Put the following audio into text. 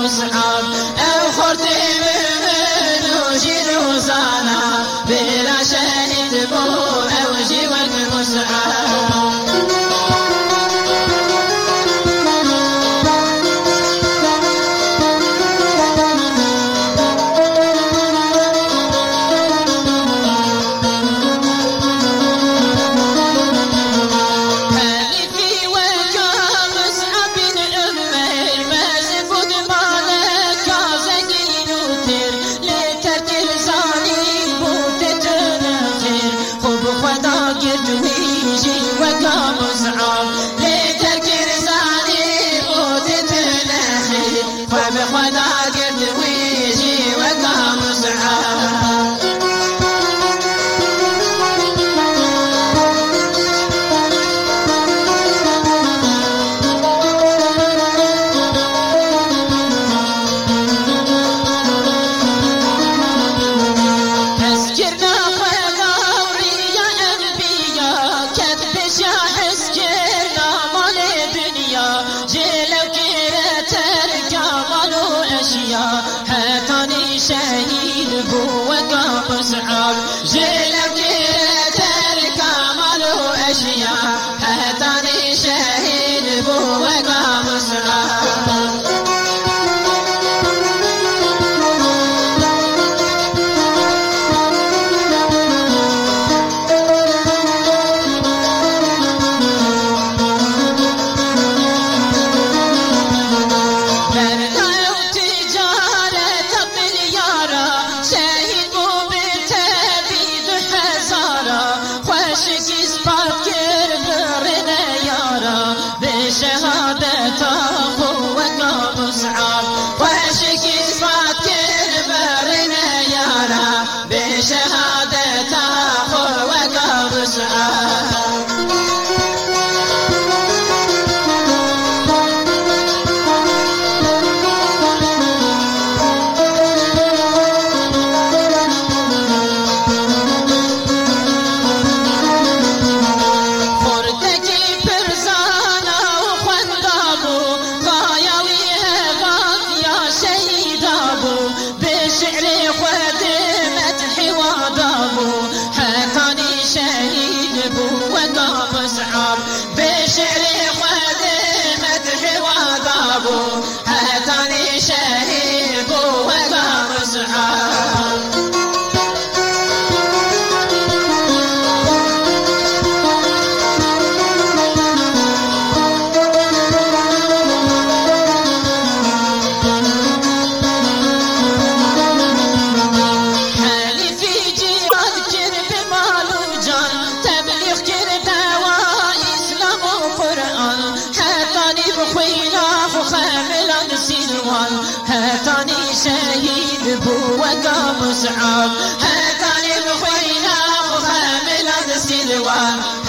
مصعب او خورده من جی روزانا بلا شهید بو او جیوان مصعب شهید بو وقا مصعب جلك ترك عملو اشياء هتاني شهيد بو وقا مصعب شهادة أخو وقا مصعب وعشق فاكر برنا يارا بشهادة أخو وقا مصعب بشعر خدمت حوادابو هتاني شهيد بو وقا مصعب هتاني شهيد بو وقا مصعب هتاني بخوينا وخامل السلوان